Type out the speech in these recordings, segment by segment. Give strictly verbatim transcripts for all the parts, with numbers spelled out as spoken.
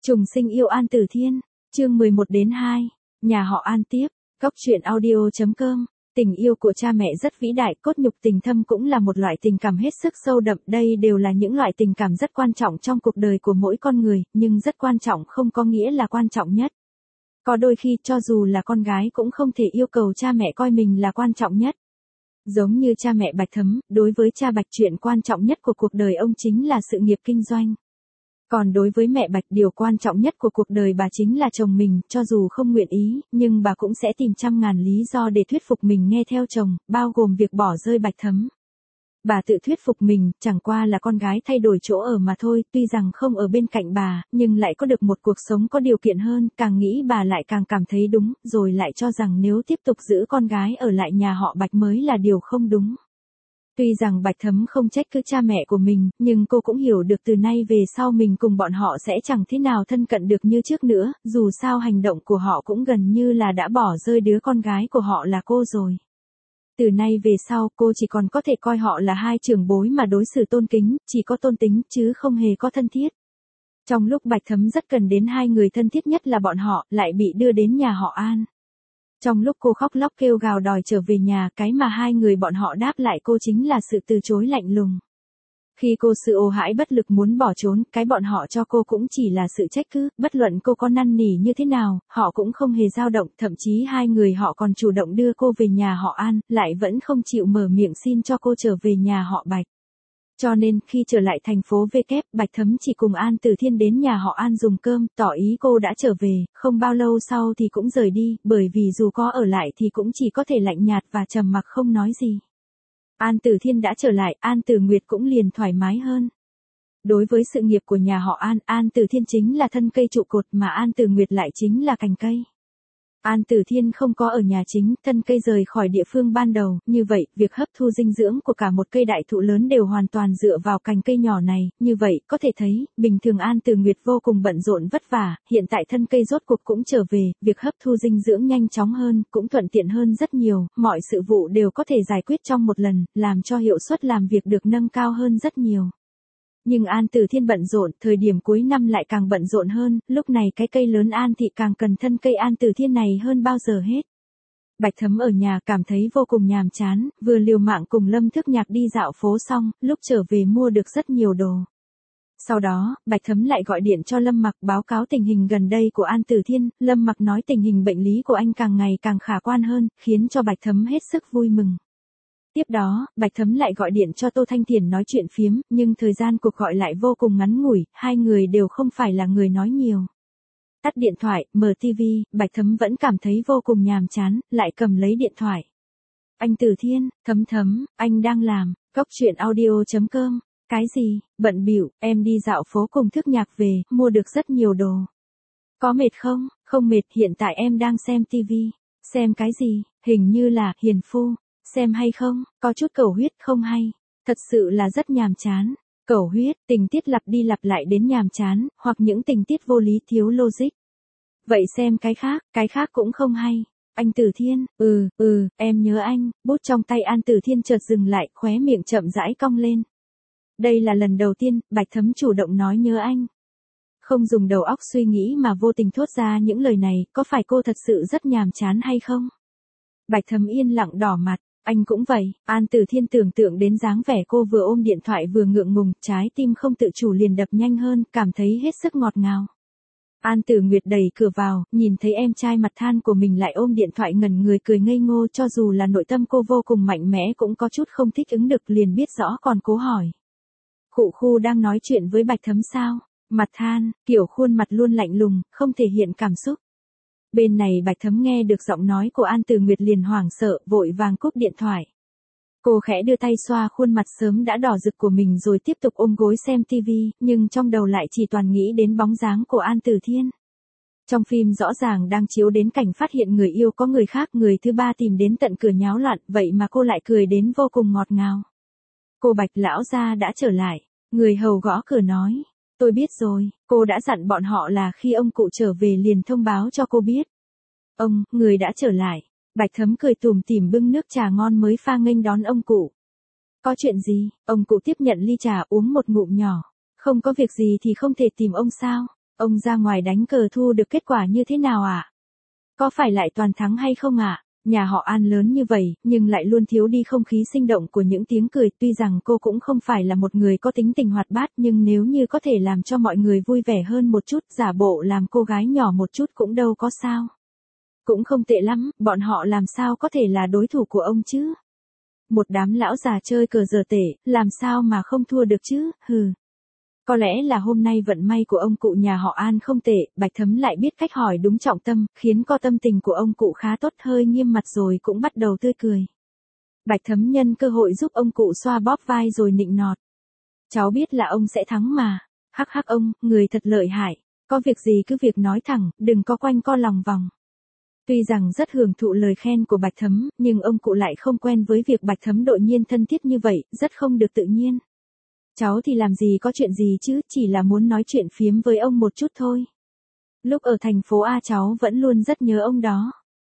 Trùng sinh yêu An Tử Thiên, chương mười một đến hai, nhà họ An tiếp, góc truyện audio.com. Tình yêu của cha mẹ rất vĩ đại, cốt nhục tình thâm cũng là một loại tình cảm hết sức sâu đậm, đây đều là những loại tình cảm rất quan trọng trong cuộc đời của mỗi con người, nhưng rất quan trọng không có nghĩa là quan trọng nhất. Có đôi khi cho dù là con gái cũng không thể yêu cầu cha mẹ coi mình là quan trọng nhất. Giống như cha mẹ Bạch Thấm, đối với cha Bạch chuyện quan trọng nhất của cuộc đời ông chính là sự nghiệp kinh doanh. Còn đối với mẹ Bạch điều quan trọng nhất của cuộc đời bà chính là chồng mình, cho dù không nguyện ý, nhưng bà cũng sẽ tìm trăm ngàn lý do để thuyết phục mình nghe theo chồng, bao gồm việc bỏ rơi Bạch Thấm. Bà tự thuyết phục mình, chẳng qua là con gái thay đổi chỗ ở mà thôi, tuy rằng không ở bên cạnh bà, nhưng lại có được một cuộc sống có điều kiện hơn, càng nghĩ bà lại càng cảm thấy đúng, rồi lại cho rằng nếu tiếp tục giữ con gái ở lại nhà họ Bạch mới là điều không đúng. Tuy rằng Bạch Thấm không trách cứ cha mẹ của mình, nhưng cô cũng hiểu được từ nay về sau mình cùng bọn họ sẽ chẳng thế nào thân cận được như trước nữa, dù sao hành động của họ cũng gần như là đã bỏ rơi đứa con gái của họ là cô rồi. Từ nay về sau cô chỉ còn có thể coi họ là hai trưởng bối mà đối xử tôn kính, chỉ có tôn tính chứ không hề có thân thiết. Trong lúc Bạch Thấm rất cần đến hai người thân thiết nhất là bọn họ, lại bị đưa đến nhà họ An. Trong lúc cô khóc lóc kêu gào đòi trở về nhà, cái mà hai người bọn họ đáp lại cô chính là sự từ chối lạnh lùng. Khi cô sự ồ hãi bất lực muốn bỏ trốn, cái bọn họ cho cô cũng chỉ là sự trách cứ, bất luận cô có năn nỉ như thế nào, họ cũng không hề dao động, thậm chí hai người họ còn chủ động đưa cô về nhà họ An, lại vẫn không chịu mở miệng xin cho cô trở về nhà họ Bạch. Cho nên, khi trở lại thành phố V kép, Bạch Thấm chỉ cùng An Tử Thiên đến nhà họ An dùng cơm, tỏ ý cô đã trở về, không bao lâu sau thì cũng rời đi, bởi vì dù có ở lại thì cũng chỉ có thể lạnh nhạt và trầm mặc không nói gì. An Tử Thiên đã trở lại, An Tử Nguyệt cũng liền thoải mái hơn. Đối với sự nghiệp của nhà họ An, An Tử Thiên chính là thân cây trụ cột mà An Tử Nguyệt lại chính là cành cây. An Tử Thiên không có ở nhà chính, thân cây rời khỏi địa phương ban đầu, như vậy, việc hấp thu dinh dưỡng của cả một cây đại thụ lớn đều hoàn toàn dựa vào cành cây nhỏ này, như vậy, có thể thấy, bình thường An Tử Nguyệt vô cùng bận rộn vất vả, hiện tại thân cây rốt cuộc cũng trở về, việc hấp thu dinh dưỡng nhanh chóng hơn, cũng thuận tiện hơn rất nhiều, mọi sự vụ đều có thể giải quyết trong một lần, làm cho hiệu suất làm việc được nâng cao hơn rất nhiều. Nhưng An Tử Thiên bận rộn, thời điểm cuối năm lại càng bận rộn hơn, lúc này cái cây lớn An thị càng cần thân cây An Tử Thiên này hơn bao giờ hết. Bạch Thấm ở nhà cảm thấy vô cùng nhàm chán, vừa liều mạng cùng Lâm Thức Nhạc đi dạo phố xong, lúc trở về mua được rất nhiều đồ. Sau đó, Bạch Thấm lại gọi điện cho Lâm Mặc báo cáo tình hình gần đây của An Tử Thiên, Lâm Mặc nói tình hình bệnh lý của anh càng ngày càng khả quan hơn, khiến cho Bạch Thấm hết sức vui mừng. Tiếp đó, Bạch Thấm lại gọi điện cho Tô Thanh Thiền nói chuyện phiếm, nhưng thời gian cuộc gọi lại vô cùng ngắn ngủi, hai người đều không phải là người nói nhiều. Tắt điện thoại, mở ti vi, Bạch Thấm vẫn cảm thấy vô cùng nhàm chán, lại cầm lấy điện thoại. Anh Tử Thiên, Thấm Thấm, anh đang làm, góc truyện audio.com, cái gì, bận bịu, em đi dạo phố cùng Thức Nhạc về, mua được rất nhiều đồ. Có mệt không? Không mệt, hiện tại em đang xem ti vi. Xem cái gì? Hình như là Hiền Phu. Xem hay không, có chút cẩu huyết không hay, thật sự là rất nhàm chán. Cẩu huyết, tình tiết lặp đi lặp lại đến nhàm chán, hoặc những tình tiết vô lý thiếu logic. Vậy xem cái khác, cái khác cũng không hay. Anh Tử Thiên, ừ, ừ, em nhớ anh, bút trong tay An Tử Thiên chợt dừng lại, khóe miệng chậm rãi cong lên. Đây là lần đầu tiên, Bạch Thấm chủ động nói nhớ anh. Không dùng đầu óc suy nghĩ mà vô tình thốt ra những lời này, có phải cô thật sự rất nhàm chán hay không? Bạch Thấm yên lặng đỏ mặt. Anh cũng vậy, An Tử Thiên tưởng tượng đến dáng vẻ cô vừa ôm điện thoại vừa ngượng ngùng, trái tim không tự chủ liền đập nhanh hơn, cảm thấy hết sức ngọt ngào. An Tử Nguyệt đẩy cửa vào, nhìn thấy em trai mặt than của mình lại ôm điện thoại ngẩn người cười ngây ngô, cho dù là nội tâm cô vô cùng mạnh mẽ cũng có chút không thích ứng được, liền biết rõ còn cố hỏi. Khụ khu đang nói chuyện với Bạch Thấm sao? Mặt than, kiểu khuôn mặt luôn lạnh lùng, không thể hiện cảm xúc. Bên này Bạch Thấm nghe được giọng nói của An Tử Nguyệt liền hoảng sợ, vội vàng cúp điện thoại. Cô khẽ đưa tay xoa khuôn mặt sớm đã đỏ rực của mình rồi tiếp tục ôm gối xem ti vi, nhưng trong đầu lại chỉ toàn nghĩ đến bóng dáng của An Tử Thiên. Trong phim rõ ràng đang chiếu đến cảnh phát hiện người yêu có người khác, người thứ ba tìm đến tận cửa nháo loạn, vậy mà cô lại cười đến vô cùng ngọt ngào. Cô Bạch lão gia đã trở lại, người hầu gõ cửa nói. Tôi biết rồi, cô đã dặn bọn họ là khi ông cụ trở về liền thông báo cho cô biết. Ông, người đã trở lại. Bạch Thấm cười tủm tỉm bưng nước trà ngon mới pha nghênh đón ông cụ. Có chuyện gì? Ông cụ tiếp nhận ly trà uống một ngụm nhỏ. Không có việc gì thì không thể tìm ông sao? Ông ra ngoài đánh cờ thu được kết quả như thế nào ạ? À? Có phải lại toàn thắng hay không ạ? À? Nhà họ An lớn như vậy, nhưng lại luôn thiếu đi không khí sinh động của những tiếng cười. Tuy rằng cô cũng không phải là một người có tính tình hoạt bát, nhưng nếu như có thể làm cho mọi người vui vẻ hơn một chút, giả bộ làm cô gái nhỏ một chút cũng đâu có sao. Cũng không tệ lắm, bọn họ làm sao có thể là đối thủ của ông chứ? Một đám lão già chơi cờ dở tệ, làm sao mà không thua được chứ, hừ. Có lẽ là hôm nay vận may của ông cụ nhà họ An không tệ, Bạch Thấm lại biết cách hỏi đúng trọng tâm, khiến co tâm tình của ông cụ khá tốt, hơi nghiêm mặt rồi cũng bắt đầu tươi cười. Bạch Thấm nhân cơ hội giúp ông cụ xoa bóp vai rồi nịnh nọt. Cháu biết là ông sẽ thắng mà, hắc hắc ông, người thật lợi hại, có việc gì cứ việc nói thẳng, đừng có quanh co lòng vòng. Tuy rằng rất hưởng thụ lời khen của Bạch Thấm, nhưng ông cụ lại không quen với việc Bạch Thấm đột nhiên thân thiết như vậy, rất không được tự nhiên. Cháu thì làm gì có chuyện gì chứ, chỉ là muốn nói chuyện phiếm với ông một chút thôi. Lúc ở thành phố A cháu vẫn luôn rất nhớ ông đó.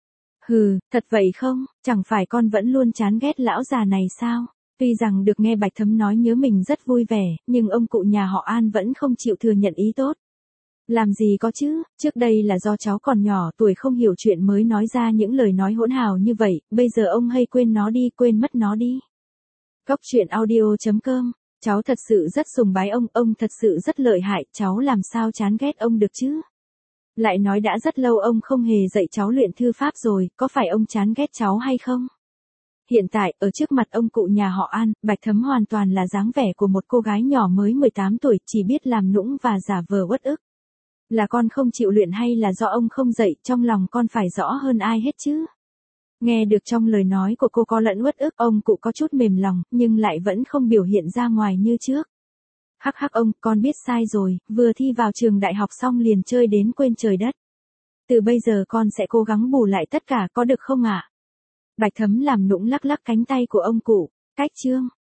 Hừ, thật vậy không, chẳng phải con vẫn luôn chán ghét lão già này sao? Tuy rằng được nghe Bạch Thấm nói nhớ mình rất vui vẻ, nhưng ông cụ nhà họ An vẫn không chịu thừa nhận ý tốt. Làm gì có chứ, trước đây là do cháu còn nhỏ tuổi không hiểu chuyện mới nói ra những lời nói hỗn hào như vậy, bây giờ ông hay quên nó đi, quên mất nó đi. Cốc truyện audio chấm com, cháu thật sự rất sùng bái ông, ông thật sự rất lợi hại, cháu làm sao chán ghét ông được chứ? Lại nói đã rất lâu ông không hề dạy cháu luyện thư pháp rồi, có phải ông chán ghét cháu hay không? Hiện tại, ở trước mặt ông cụ nhà họ An, Bạch Thấm hoàn toàn là dáng vẻ của một cô gái nhỏ mới mười tám tuổi, chỉ biết làm nũng và giả vờ uất ức. Là con không chịu luyện hay là do ông không dạy, trong lòng con phải rõ hơn ai hết chứ? Nghe được trong lời nói của cô có lẫn uất ức, ông cụ có chút mềm lòng, nhưng lại vẫn không biểu hiện ra ngoài như trước. Hắc hắc ông, con biết sai rồi, vừa thi vào trường đại học xong liền chơi đến quên trời đất. Từ bây giờ con sẽ cố gắng bù lại tất cả, có được không ạ? À? Bạch Thấm làm nũng lắc lắc cánh tay của ông cụ. Cách chương.